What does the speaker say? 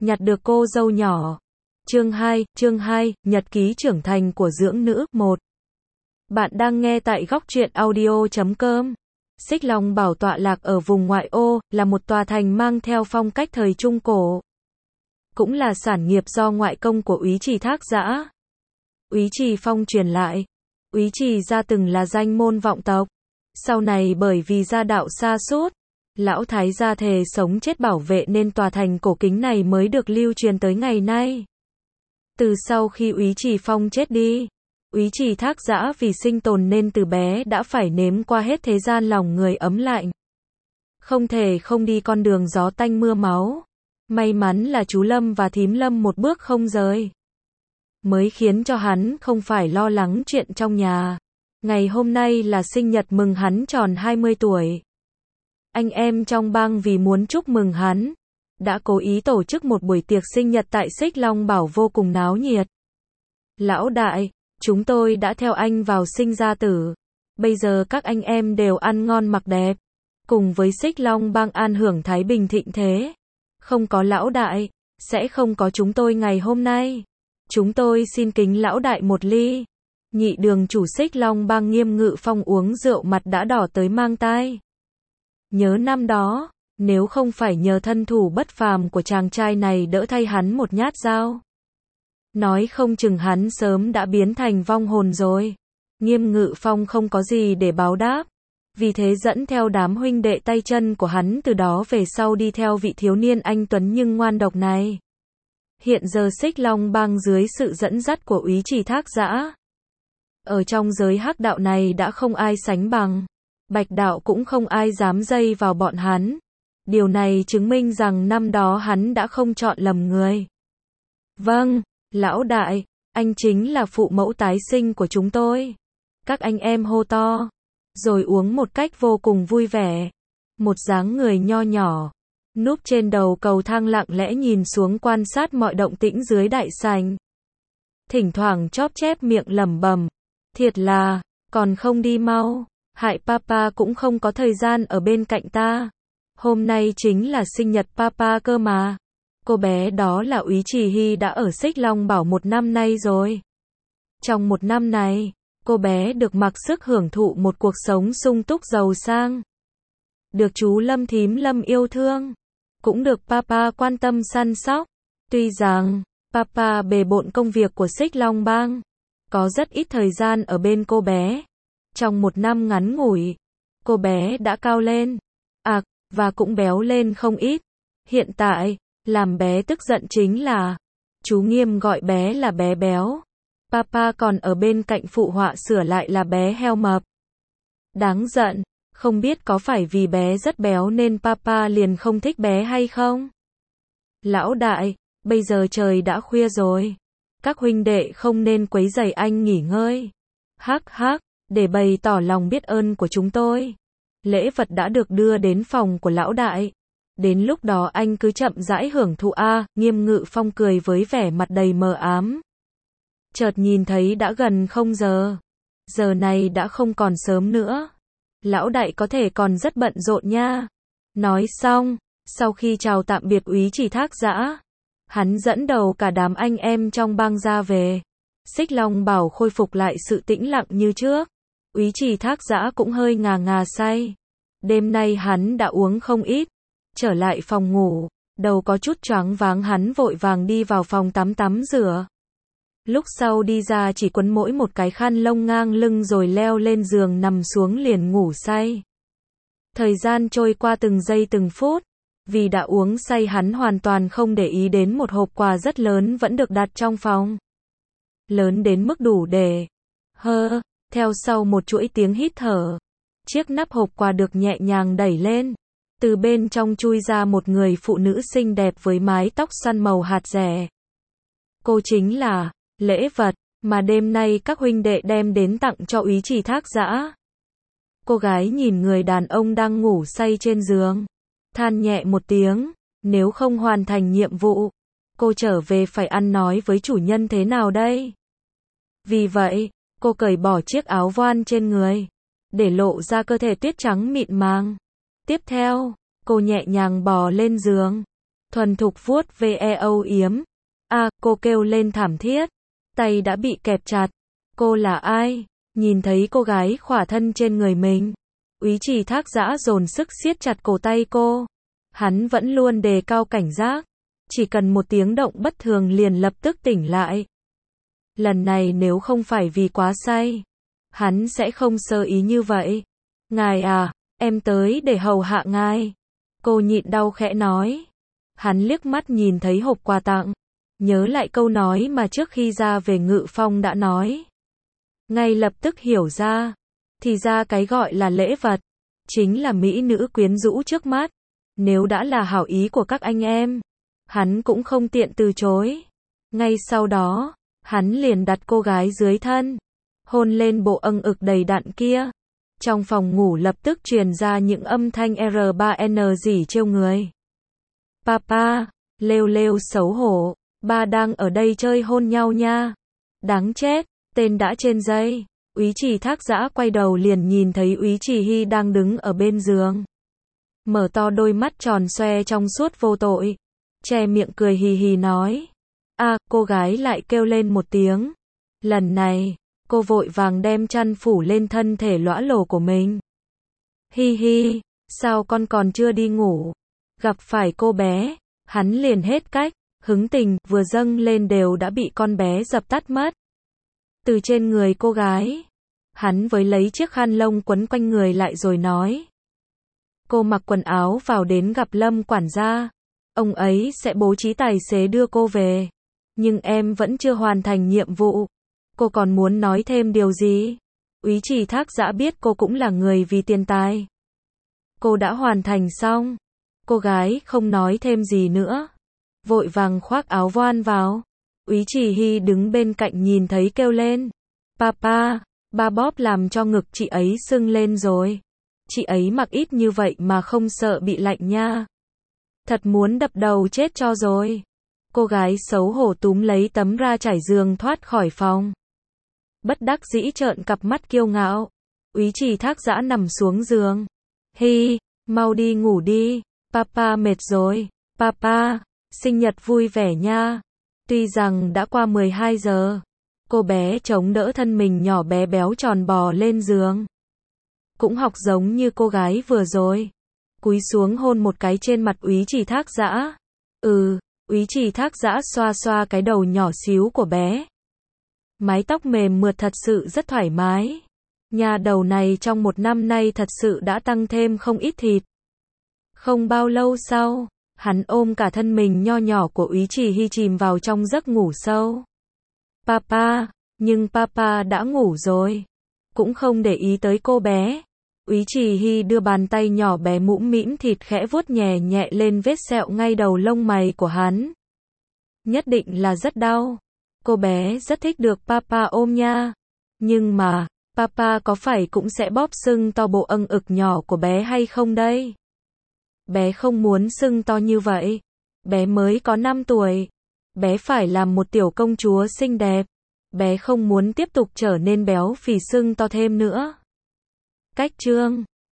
nhặt được cô dâu nhỏ. Chương 2, Nhật ký trưởng thành của dưỡng nữ, 1. Bạn đang nghe tại góc truyện audio.com. Xích Long Bảo tọa lạc ở vùng ngoại ô, là một tòa thành mang theo phong cách thời Trung Cổ. Cũng là sản nghiệp do ngoại công của Úy Trì Thác Giã. Úy Trì Phong truyền lại. Úy Trì gia từng là danh môn vọng tộc. Sau này bởi vì gia đạo sa sút, lão thái gia thề sống chết bảo vệ nên tòa thành cổ kính này mới được lưu truyền tới ngày nay. Từ sau khi Úy Trì Phong chết đi, Úy Trì Thác Giã vì sinh tồn nên từ bé đã phải nếm qua hết thế gian lòng người ấm lạnh. Không thể không đi con đường gió tanh mưa máu. May mắn là chú Lâm và thím Lâm một bước không rời, mới khiến cho hắn không phải lo lắng chuyện trong nhà. Ngày hôm nay là sinh nhật mừng hắn tròn 20 tuổi. Anh em trong bang vì muốn chúc mừng hắn, đã cố ý tổ chức một buổi tiệc sinh nhật tại Xích Long Bảo vô cùng náo nhiệt. Lão đại, chúng tôi đã theo anh vào sinh ra tử. Bây giờ các anh em đều ăn ngon mặc đẹp, cùng với Xích Long bang an hưởng thái bình thịnh thế. Không có lão đại, sẽ không có chúng tôi ngày hôm nay. Chúng tôi xin kính lão đại một ly. Nhị đường chủ Xích Long bang Nghiêm Ngự Phong uống rượu mặt đã đỏ tới mang tai. Nhớ năm đó, nếu không phải nhờ thân thủ bất phàm của chàng trai này đỡ thay hắn một nhát dao, nói không chừng hắn sớm đã biến thành vong hồn rồi. Nghiêm Ngự Phong không có gì để báo đáp, vì thế dẫn theo đám huynh đệ tay chân của hắn từ đó về sau đi theo vị thiếu niên anh tuấn nhưng ngoan độc này. Hiện giờ Xích Long bang dưới sự dẫn dắt của Úy Trì Thác Giã, ở trong giới hắc đạo này đã không ai sánh bằng. Bạch đạo cũng không ai dám dây vào bọn hắn. Điều này chứng minh rằng năm đó hắn đã không chọn lầm người. Vâng, lão đại, anh chính là phụ mẫu tái sinh của chúng tôi. Các anh em hô to, rồi uống một cách vô cùng vui vẻ. Một dáng người nho nhỏ, núp trên đầu cầu thang lặng lẽ nhìn xuống quan sát mọi động tĩnh dưới đại sảnh. Thỉnh thoảng chóp chép miệng lẩm bẩm, thiệt là, còn không đi mau, hại papa cũng không có thời gian ở bên cạnh ta. Hôm nay chính là sinh nhật papa cơ mà. Cô bé đó là Úy Trì Hy đã ở Xích Long Bảo 1 năm nay rồi. Trong 1 năm này, cô bé được mặc sức hưởng thụ một cuộc sống sung túc giàu sang. Được chú Lâm thím Lâm yêu thương, cũng được papa quan tâm săn sóc. Tuy rằng, papa bề bộn công việc của Xích Long bang, có rất ít thời gian ở bên cô bé. Trong 1 năm ngắn ngủi, cô bé đã cao lên, và cũng béo lên không ít. Hiện tại, làm bé tức giận chính là, chú Nghiêm gọi bé là bé béo. Papa còn ở bên cạnh phụ họa sửa lại là bé heo mập. Đáng giận, không biết có phải vì bé rất béo nên papa liền không thích bé hay không? Lão đại, bây giờ trời đã khuya rồi. Các huynh đệ không nên quấy rầy anh nghỉ ngơi. Hắc hắc, để bày tỏ lòng biết ơn của chúng tôi, lễ vật đã được đưa đến phòng của lão đại. Đến lúc đó anh cứ chậm rãi hưởng thụ a. Nghiêm Ngự Phong cười với vẻ mặt đầy mờ ám. Chợt nhìn thấy đã gần 0 giờ. Giờ này đã không còn sớm nữa. Lão đại có thể còn rất bận rộn nha. Nói xong, sau khi chào tạm biệt Úy Trì Thác Giã, hắn dẫn đầu cả đám anh em trong bang ra về. Xích Long Bảo khôi phục lại sự tĩnh lặng như trước. Úy Trì Thác Giã cũng hơi ngà say. Đêm nay hắn đã uống không ít. Trở lại phòng ngủ, đầu có chút choáng váng, hắn vội vàng đi vào phòng tắm rửa. Lúc sau đi ra chỉ quấn mỗi một cái khăn lông ngang lưng rồi leo lên giường nằm xuống liền ngủ say. Thời gian trôi qua từng giây từng phút. Vì đã uống say hắn hoàn toàn không để ý đến một hộp quà rất lớn vẫn được đặt trong phòng. Lớn đến mức đủ để theo sau một chuỗi tiếng hít thở, chiếc nắp hộp quà được nhẹ nhàng đẩy lên. Từ bên trong chui ra một người phụ nữ xinh đẹp với mái tóc xoăn màu hạt rẻ. Cô chính là lễ vật mà đêm nay các huynh đệ đem đến tặng cho Úy Trì Thác Giã. Cô gái nhìn người đàn ông đang ngủ say trên giường, than nhẹ một tiếng, nếu không hoàn thành nhiệm vụ, cô trở về phải ăn nói với chủ nhân thế nào đây? Vì vậy, cô cởi bỏ chiếc áo voan trên người, để lộ ra cơ thể tuyết trắng mịn màng. Tiếp theo, cô nhẹ nhàng bò lên giường, thuần thục vuốt ve âu yếm. Cô kêu lên thảm thiết. Tay đã bị kẹp chặt. Cô là ai? Nhìn thấy cô gái khỏa thân trên người mình. Úy Trì Thác Dã dồn sức siết chặt cổ tay cô. Hắn vẫn luôn đề cao cảnh giác. Chỉ cần một tiếng động bất thường liền lập tức tỉnh lại. Lần này nếu không phải vì quá say, hắn sẽ không sơ ý như vậy. Ngài à, em tới để hầu hạ ngài. Cô nhịn đau khẽ nói. Hắn liếc mắt nhìn thấy hộp quà tặng. Nhớ lại câu nói mà trước khi ra về Ngự Phong đã nói. Ngay lập tức hiểu ra. Thì ra cái gọi là lễ vật chính là mỹ nữ quyến rũ trước mắt. Nếu đã là hảo ý của các anh em, hắn cũng không tiện từ chối. Ngay sau đó, hắn liền đặt cô gái dưới thân, hôn lên bộ âng ực đầy đặn kia. Trong phòng ngủ lập tức truyền ra những âm thanh R3N rỉ trêu người. Papa, lêu lêu xấu hổ, ba đang ở đây chơi hôn nhau nha. Đáng chết, tên đã trên dây. Úy Trì Thác Dã quay đầu liền nhìn thấy Úy Trì Hy đang đứng ở bên giường. Mở to đôi mắt tròn xoe trong suốt vô tội. Che miệng cười hì hì nói. Cô gái lại kêu lên một tiếng. Lần này, cô vội vàng đem chăn phủ lên thân thể lõa lồ của mình. Hi hi, sao con còn chưa đi ngủ? Gặp phải cô bé, hắn liền hết cách, hứng tình vừa dâng lên đều đã bị con bé dập tắt mất. Từ trên người cô gái, hắn với lấy chiếc khăn lông quấn quanh người lại rồi nói. Cô mặc quần áo vào đến gặp Lâm quản gia. Ông ấy sẽ bố trí tài xế đưa cô về. Nhưng em vẫn chưa hoàn thành nhiệm vụ. Cô còn muốn nói thêm điều gì? Úy Trì Thác Dã biết cô cũng là người vì tiền tài. Cô đã hoàn thành xong. Cô gái không nói thêm gì nữa. Vội vàng khoác áo voan vào. Úy Trì Hy đứng bên cạnh nhìn thấy kêu lên. Papa, ba bóp làm cho ngực chị ấy sưng lên rồi. Chị ấy mặc ít như vậy mà không sợ bị lạnh nha. Thật muốn đập đầu chết cho rồi. Cô gái xấu hổ túm lấy tấm ra trải giường thoát khỏi phòng. Bất đắc dĩ trợn cặp mắt kiêu ngạo. Úy Trì Thác Dã nằm xuống giường. Hi, mau đi ngủ đi. Papa mệt rồi. Papa, sinh nhật vui vẻ nha. Tuy rằng đã qua 12 giờ. Cô bé chống đỡ thân mình nhỏ bé béo tròn bò lên giường. Cũng học giống như cô gái vừa rồi. Cúi xuống hôn một cái trên mặt Úy Trì Thác Dã. Úy Trì Thác Dã xoa xoa cái đầu nhỏ xíu của bé. Mái tóc mềm mượt thật sự rất thoải mái. Nhà đầu này trong một năm nay thật sự đã tăng thêm không ít thịt. Không bao lâu sau, hắn ôm cả thân mình nho nhỏ của Úy Trì Hy chìm vào trong giấc ngủ sâu. Papa, nhưng Papa đã ngủ rồi. Cũng không để ý tới cô bé. Úy Trì Hy đưa bàn tay nhỏ bé mũm mĩm thịt khẽ vuốt nhẹ nhẹ lên vết sẹo ngay đầu lông mày của hắn. Nhất định là rất đau. Cô bé rất thích được Papa ôm nha. Nhưng mà, Papa có phải cũng sẽ bóp sưng to bộ âng ực nhỏ của bé hay không đây? Bé không muốn sưng to như vậy. Bé mới có 5 tuổi. Bé phải làm một tiểu công chúa xinh đẹp. Bé không muốn tiếp tục trở nên béo phì sưng to thêm nữa. Cách chương